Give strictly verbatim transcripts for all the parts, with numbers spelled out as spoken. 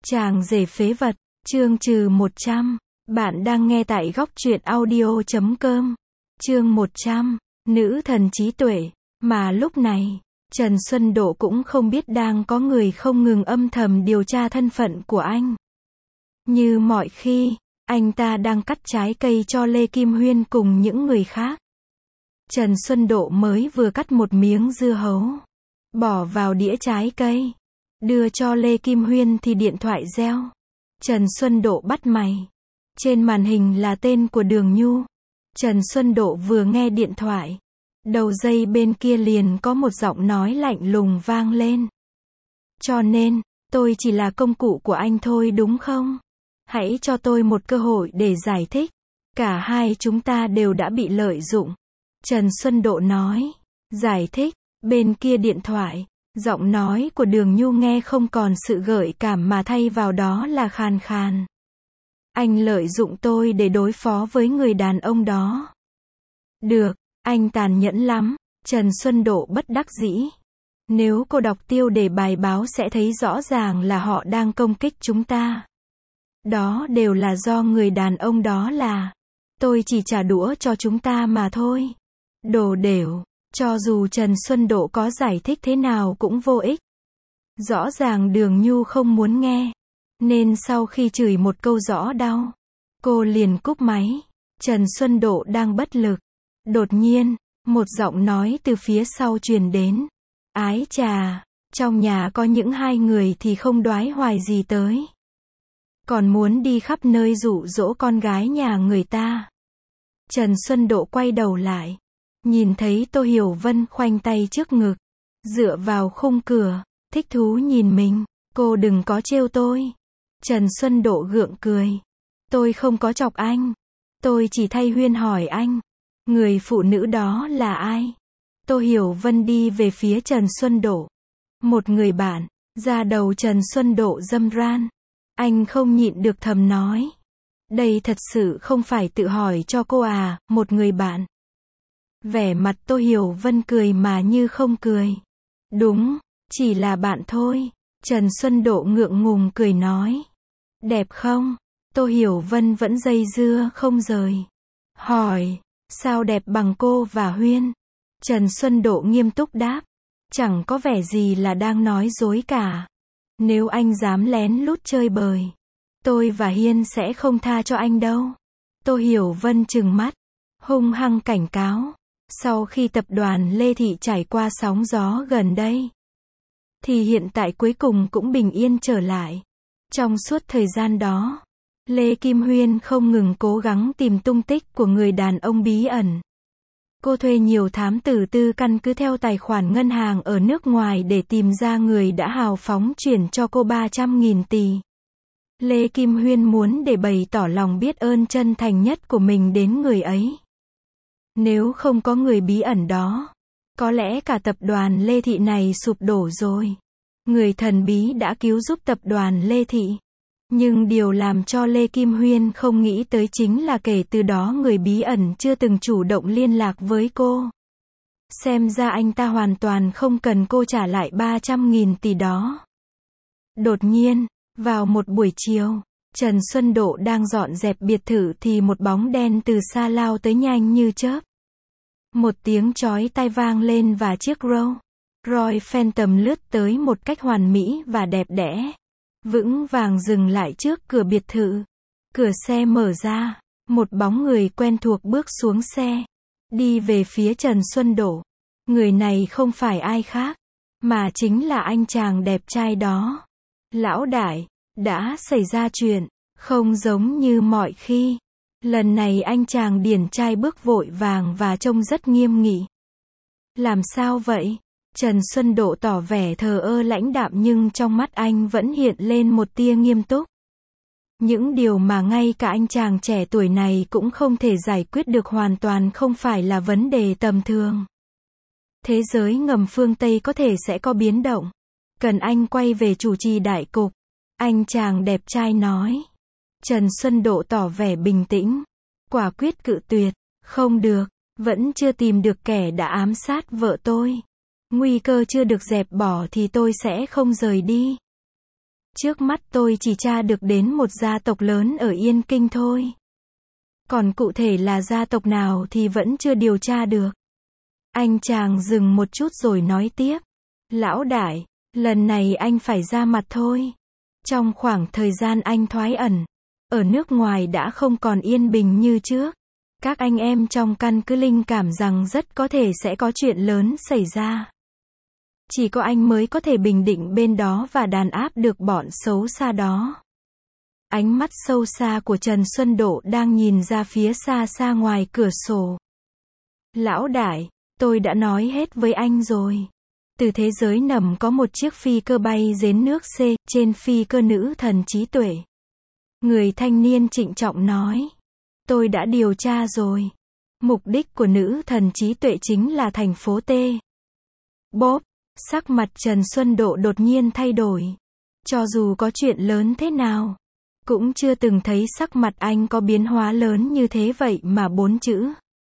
Chàng rể phế vật, chương trừ một trăm. Bạn đang nghe tại góc truyện audio chấm com. Chương một trăm. Nữ thần trí tuệ. Mà lúc này, Trần Xuân Độ cũng không biết đang có người không ngừng âm thầm điều tra thân phận của anh. Như mọi khi, anh ta đang cắt trái cây cho Lê Kim Huyên cùng những người khác. Trần Xuân Độ mới vừa cắt một miếng dưa hấu, bỏ vào đĩa trái cây, đưa cho Lê Kim Huyên thì điện thoại reo. Trần Xuân Độ bắt máy. Trên màn hình là tên của Đường Nhu. Trần Xuân Độ vừa nghe điện thoại, đầu dây bên kia liền có một giọng nói lạnh lùng vang lên. Cho nên, tôi chỉ là công cụ của anh thôi đúng không? Hãy cho tôi một cơ hội để giải thích. Cả hai chúng ta đều đã bị lợi dụng. Trần Xuân Độ nói. Giải thích. Bên kia điện thoại, giọng nói của Đường Nhu nghe không còn sự gợi cảm mà thay vào đó là khàn khàn. Anh lợi dụng tôi để đối phó với người đàn ông đó. Được, anh tàn nhẫn lắm. Trần Xuân Độ bất đắc dĩ. Nếu cô đọc tiêu đề bài báo sẽ thấy rõ ràng là họ đang công kích chúng ta. Đó đều là do người đàn ông đó là. Tôi chỉ trả đũa cho chúng ta mà thôi. Đồ đểu. Cho dù Trần Xuân Độ có giải thích thế nào cũng vô ích. Rõ ràng Đường Nhu không muốn nghe. Nên sau khi chửi một câu rõ đau, cô liền cúp máy. Trần Xuân Độ đang bất lực. Đột nhiên, một giọng nói từ phía sau truyền đến. Ái chà, trong nhà có những hai người thì không đoái hoài gì tới. Còn muốn đi khắp nơi dụ dỗ con gái nhà người ta. Trần Xuân Độ quay đầu lại. Nhìn thấy Tô Hiểu Vân khoanh tay trước ngực, dựa vào khung cửa, thích thú nhìn mình. Cô đừng có trêu tôi. Trần Xuân Độ gượng cười. Tôi không có chọc anh. Tôi chỉ thay Huyên hỏi anh. Người phụ nữ đó là ai? Tô Hiểu Vân đi về phía Trần Xuân Độ. Một người bạn. Da đầu Trần Xuân Độ râm ran. Anh không nhịn được thầm nói. Đây thật sự không phải tự hỏi cho cô à, một người bạn. Vẻ mặt Tô Hiểu Vân cười mà như không cười. Đúng, chỉ là bạn thôi. Trần Xuân Độ ngượng ngùng cười nói. Đẹp không? Tô Hiểu Vân vẫn dây dưa không rời. Hỏi, sao đẹp bằng cô và Huyên? Trần Xuân Độ nghiêm túc đáp. Chẳng có vẻ gì là đang nói dối cả. Nếu anh dám lén lút chơi bời, tôi và Hiên sẽ không tha cho anh đâu. Tô Hiểu Vân trừng mắt, hung hăng cảnh cáo. Sau khi tập đoàn Lê Thị trải qua sóng gió gần đây, thì hiện tại cuối cùng cũng bình yên trở lại. Trong suốt thời gian đó, Lê Kim Huyên không ngừng cố gắng tìm tung tích của người đàn ông bí ẩn. Cô thuê nhiều thám tử tư căn cứ theo tài khoản ngân hàng ở nước ngoài để tìm ra người đã hào phóng chuyển cho cô ba trăm nghìn tỷ. Lê Kim Huyên muốn để bày tỏ lòng biết ơn chân thành nhất của mình đến người ấy. Nếu không có người bí ẩn đó, có lẽ cả tập đoàn Lê Thị này sụp đổ rồi. Người thần bí đã cứu giúp tập đoàn Lê Thị. Nhưng điều làm cho Lê Kim Huyên không nghĩ tới chính là kể từ đó người bí ẩn chưa từng chủ động liên lạc với cô. Xem ra anh ta hoàn toàn không cần cô trả lại ba trăm nghìn tỷ đó. Đột nhiên, vào một buổi chiều, Trần Xuân Độ đang dọn dẹp biệt thự thì một bóng đen từ xa lao tới nhanh như chớp. Một tiếng chói tai vang lên và chiếc Rolls Royce Phantom lướt tới một cách hoàn mỹ và đẹp đẽ. Vững vàng dừng lại trước cửa biệt thự. Cửa xe mở ra, một bóng người quen thuộc bước xuống xe, đi về phía Trần Xuân Độ. Người này không phải ai khác, mà chính là anh chàng đẹp trai đó. Lão đại, đã xảy ra chuyện, không giống như mọi khi. Lần này anh chàng điển trai bước vội vàng và trông rất nghiêm nghị. Làm sao vậy? Trần Xuân Độ tỏ vẻ thờ ơ lãnh đạm nhưng trong mắt anh vẫn hiện lên một tia nghiêm túc. Những điều mà ngay cả anh chàng trẻ tuổi này cũng không thể giải quyết được hoàn toàn không phải là vấn đề tầm thường. Thế giới ngầm phương Tây có thể sẽ có biến động. Cần anh quay về chủ trì đại cục. Anh chàng đẹp trai nói. Trần Xuân Độ tỏ vẻ bình tĩnh. Quả quyết cự tuyệt. Không được. Vẫn chưa tìm được kẻ đã ám sát vợ tôi. Nguy cơ chưa được dẹp bỏ thì tôi sẽ không rời đi. Trước mắt tôi chỉ tra được đến một gia tộc lớn ở Yên Kinh thôi. Còn cụ thể là gia tộc nào thì vẫn chưa điều tra được. Anh chàng dừng một chút rồi nói tiếp. Lão đại, lần này anh phải ra mặt thôi. Trong khoảng thời gian anh thoái ẩn, ở nước ngoài đã không còn yên bình như trước. Các anh em trong căn cứ linh cảm rằng rất có thể sẽ có chuyện lớn xảy ra. Chỉ có anh mới có thể bình định bên đó và đàn áp được bọn xấu xa đó. Ánh mắt sâu xa của Trần Xuân Độ đang nhìn ra phía xa xa ngoài cửa sổ. Lão đại, tôi đã nói hết với anh rồi. Từ thế giới nằm có một chiếc phi cơ bay đến nước C, trên phi cơ nữ thần trí tuệ. Người thanh niên trịnh trọng nói. Tôi đã điều tra rồi. Mục đích của nữ thần trí tuệ chính là thành phố T. Bốp, sắc mặt Trần Xuân Độ đột nhiên thay đổi. Cho dù có chuyện lớn thế nào, cũng chưa từng thấy sắc mặt anh có biến hóa lớn như thế vậy mà bốn chữ.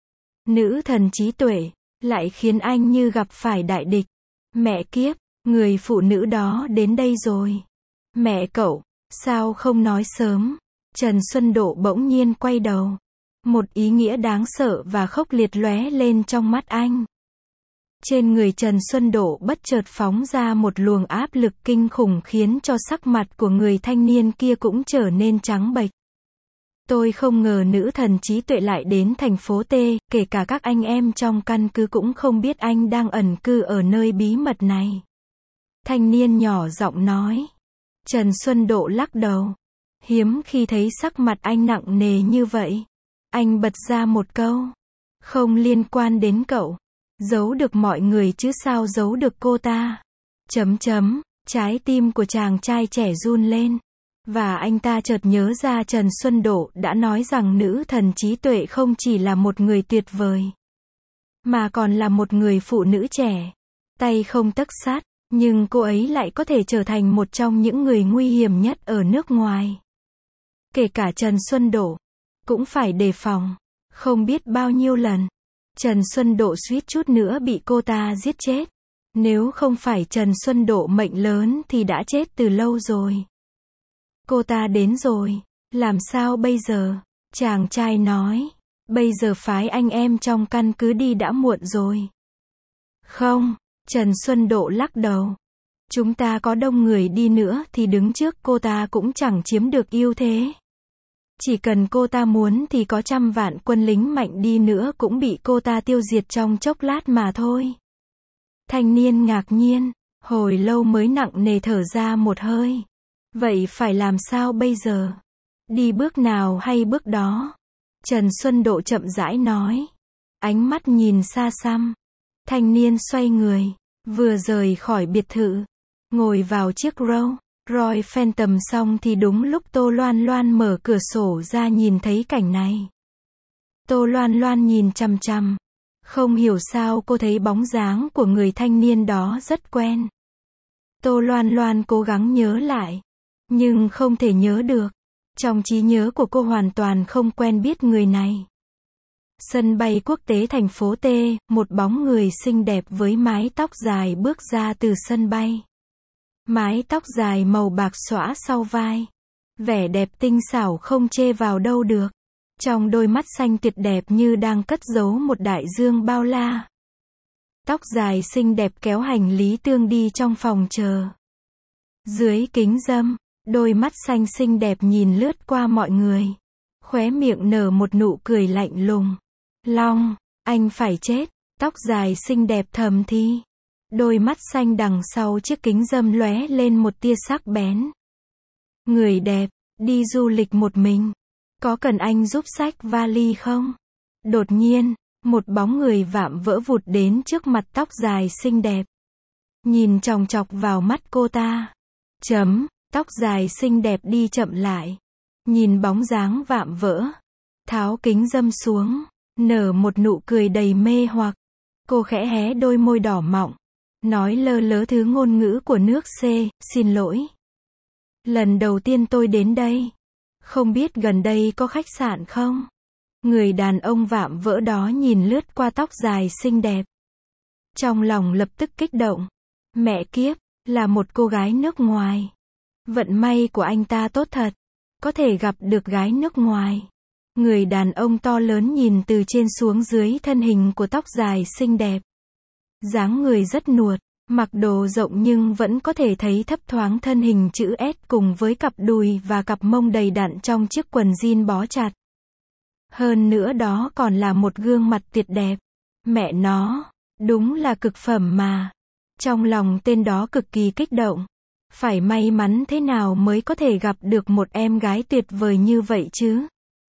Nữ thần trí tuệ, lại khiến anh như gặp phải đại địch. Mẹ kiếp, người phụ nữ đó đến đây rồi. Mẹ cậu, sao không nói sớm? Trần Xuân Độ bỗng nhiên quay đầu. Một ý nghĩa đáng sợ và khốc liệt lóe lên trong mắt anh. Trên người Trần Xuân Độ bất chợt phóng ra một luồng áp lực kinh khủng khiến cho sắc mặt của người thanh niên kia cũng trở nên trắng bệch. Tôi không ngờ nữ thần trí tuệ lại đến thành phố T, kể cả các anh em trong căn cứ cũng không biết anh đang ẩn cư ở nơi bí mật này. Thanh niên nhỏ giọng nói. Trần Xuân Độ lắc đầu. Hiếm khi thấy sắc mặt anh nặng nề như vậy. Anh bật ra một câu. Không liên quan đến cậu. Giấu được mọi người chứ sao giấu được cô ta. Chấm chấm, trái tim của chàng trai trẻ run lên. Và anh ta chợt nhớ ra Trần Xuân Độ đã nói rằng nữ thần trí tuệ không chỉ là một người tuyệt vời, mà còn là một người phụ nữ trẻ. Tay không tấc sắt, nhưng cô ấy lại có thể trở thành một trong những người nguy hiểm nhất ở nước ngoài. Kể cả Trần Xuân Độ, cũng phải đề phòng. Không biết bao nhiêu lần, Trần Xuân Độ suýt chút nữa bị cô ta giết chết. Nếu không phải Trần Xuân Độ mệnh lớn thì đã chết từ lâu rồi. Cô ta đến rồi, làm sao bây giờ? Chàng trai nói, bây giờ phái anh em trong căn cứ đi đã muộn rồi. Không, Trần Xuân Độ lắc đầu. Chúng ta có đông người đi nữa thì đứng trước cô ta cũng chẳng chiếm được ưu thế. Chỉ cần cô ta muốn thì có trăm vạn quân lính mạnh đi nữa cũng bị cô ta tiêu diệt trong chốc lát mà thôi. Thanh niên ngạc nhiên, hồi lâu mới nặng nề thở ra một hơi. Vậy phải làm sao bây giờ? Đi bước nào hay bước đó? Trần Xuân Độ chậm rãi nói. Ánh mắt nhìn xa xăm. Thanh niên xoay người, vừa rời khỏi biệt thự, ngồi vào chiếc Rolls Royce Phantom xong thì đúng lúc Tô Loan Loan mở cửa sổ ra nhìn thấy cảnh này. Tô Loan Loan nhìn chằm chằm. Không hiểu sao cô thấy bóng dáng của người thanh niên đó rất quen. Tô Loan Loan cố gắng nhớ lại, nhưng không thể nhớ được. Trong trí nhớ của cô hoàn toàn không quen biết người này. Sân bay quốc tế thành phố T, một bóng người xinh đẹp với mái tóc dài bước ra từ sân bay. Mái tóc dài màu bạc xõa sau vai. Vẻ đẹp tinh xảo không chê vào đâu được. Trong đôi mắt xanh tuyệt đẹp như đang cất giấu một đại dương bao la. Tóc dài xinh đẹp kéo hành lý tương đi trong phòng chờ. Dưới kính râm, đôi mắt xanh xinh đẹp nhìn lướt qua mọi người. Khóe miệng nở một nụ cười lạnh lùng. Long, anh phải chết. Tóc dài xinh đẹp thầm thì. Đôi mắt xanh đằng sau chiếc kính râm lóe lên một tia sắc bén. Người đẹp, đi du lịch một mình. Có cần anh giúp xách vali không? Đột nhiên, một bóng người vạm vỡ vụt đến trước mặt tóc dài xinh đẹp. Nhìn chòng chọc vào mắt cô ta. Chấm, tóc dài xinh đẹp đi chậm lại. Nhìn bóng dáng vạm vỡ. Tháo kính râm xuống. Nở một nụ cười đầy mê hoặc. Cô khẽ hé đôi môi đỏ mọng. Nói lơ lớ thứ ngôn ngữ của nước C, xin lỗi. Lần đầu tiên tôi đến đây. Không biết gần đây có khách sạn không? Người đàn ông vạm vỡ đó nhìn lướt qua tóc dài xinh đẹp. Trong lòng lập tức kích động. Mẹ kiếp, là một cô gái nước ngoài. Vận may của anh ta tốt thật. Có thể gặp được gái nước ngoài. Người đàn ông to lớn nhìn từ trên xuống dưới thân hình của tóc dài xinh đẹp. Dáng người rất nuột, mặc đồ rộng nhưng vẫn có thể thấy thấp thoáng thân hình chữ S cùng với cặp đùi và cặp mông đầy đặn trong chiếc quần jean bó chặt. Hơn nữa đó còn là một gương mặt tuyệt đẹp. Mẹ nó, đúng là cực phẩm mà. Trong lòng tên đó cực kỳ kích động. Phải may mắn thế nào mới có thể gặp được một em gái tuyệt vời như vậy chứ?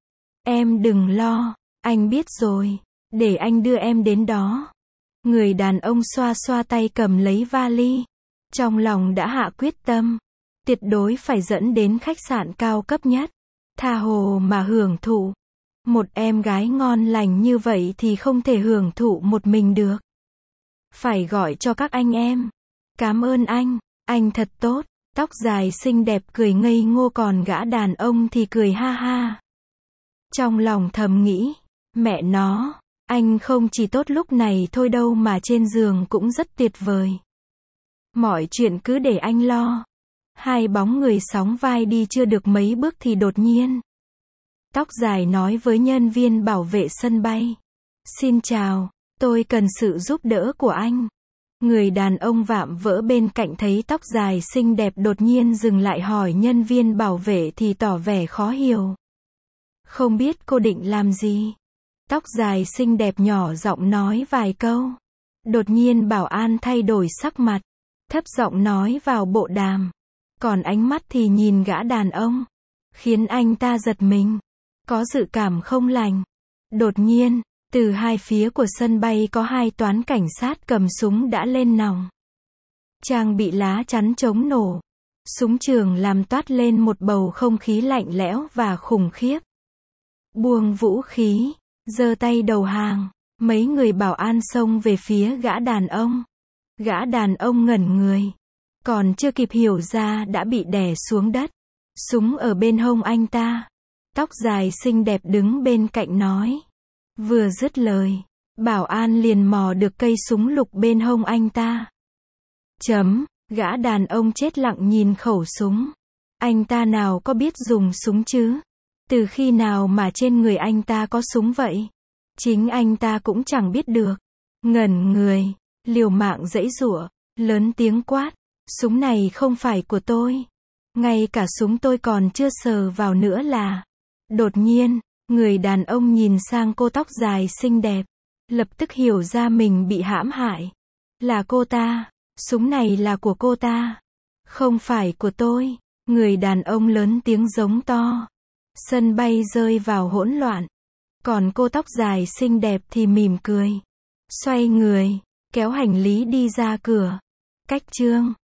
Em đừng lo, anh biết rồi, để anh đưa em đến đó. Người đàn ông xoa xoa tay cầm lấy vali. Trong lòng đã hạ quyết tâm. Tuyệt đối phải dẫn đến khách sạn cao cấp nhất. Tha hồ mà hưởng thụ. Một em gái ngon lành như vậy thì không thể hưởng thụ một mình được. Phải gọi cho các anh em. Cảm ơn anh, anh thật tốt. Tóc dài xinh đẹp cười ngây ngô còn gã đàn ông thì cười ha ha. Trong lòng thầm nghĩ, mẹ nó, anh không chỉ tốt lúc này thôi đâu mà trên giường cũng rất tuyệt vời. Mọi chuyện cứ để anh lo. Hai bóng người sóng vai đi chưa được mấy bước thì đột nhiên. Tóc dài nói với nhân viên bảo vệ sân bay. Xin chào, tôi cần sự giúp đỡ của anh. Người đàn ông vạm vỡ bên cạnh thấy tóc dài xinh đẹp đột nhiên dừng lại hỏi nhân viên bảo vệ thì tỏ vẻ khó hiểu. Không biết cô định làm gì? Tóc dài xinh đẹp nhỏ giọng nói vài câu. Đột nhiên bảo an thay đổi sắc mặt. Thấp giọng nói vào bộ đàm. Còn ánh mắt thì nhìn gã đàn ông. Khiến anh ta giật mình. Có dự cảm không lành. Đột nhiên, từ hai phía của sân bay có hai toán cảnh sát cầm súng đã lên nòng. Trang bị lá chắn chống nổ. Súng trường làm toát lên một bầu không khí lạnh lẽo và khủng khiếp. Buông vũ khí, giơ tay đầu hàng, mấy người bảo an xông về phía gã đàn ông. Gã đàn ông ngẩn người. Còn chưa kịp hiểu ra đã bị đè xuống đất. Súng ở bên hông anh ta. Tóc dài xinh đẹp đứng bên cạnh nói. Vừa dứt lời, bảo an liền mò được cây súng lục bên hông anh ta. Chấm, gã đàn ông chết lặng nhìn khẩu súng. Anh ta nào có biết dùng súng chứ? Từ khi nào mà trên người anh ta có súng vậy? Chính anh ta cũng chẳng biết được. Ngẩn người, liều mạng giãy giụa, lớn tiếng quát. Súng này không phải của tôi. Ngay cả súng tôi còn chưa sờ vào nữa là. Đột nhiên, người đàn ông nhìn sang cô tóc dài xinh đẹp. Lập tức hiểu ra mình bị hãm hại. Là cô ta. Súng này là của cô ta. Không phải của tôi. Người đàn ông lớn tiếng giống to. Sân bay rơi vào hỗn loạn. Còn cô tóc dài xinh đẹp thì mỉm cười. Xoay người, kéo hành lý đi ra cửa. Cách chương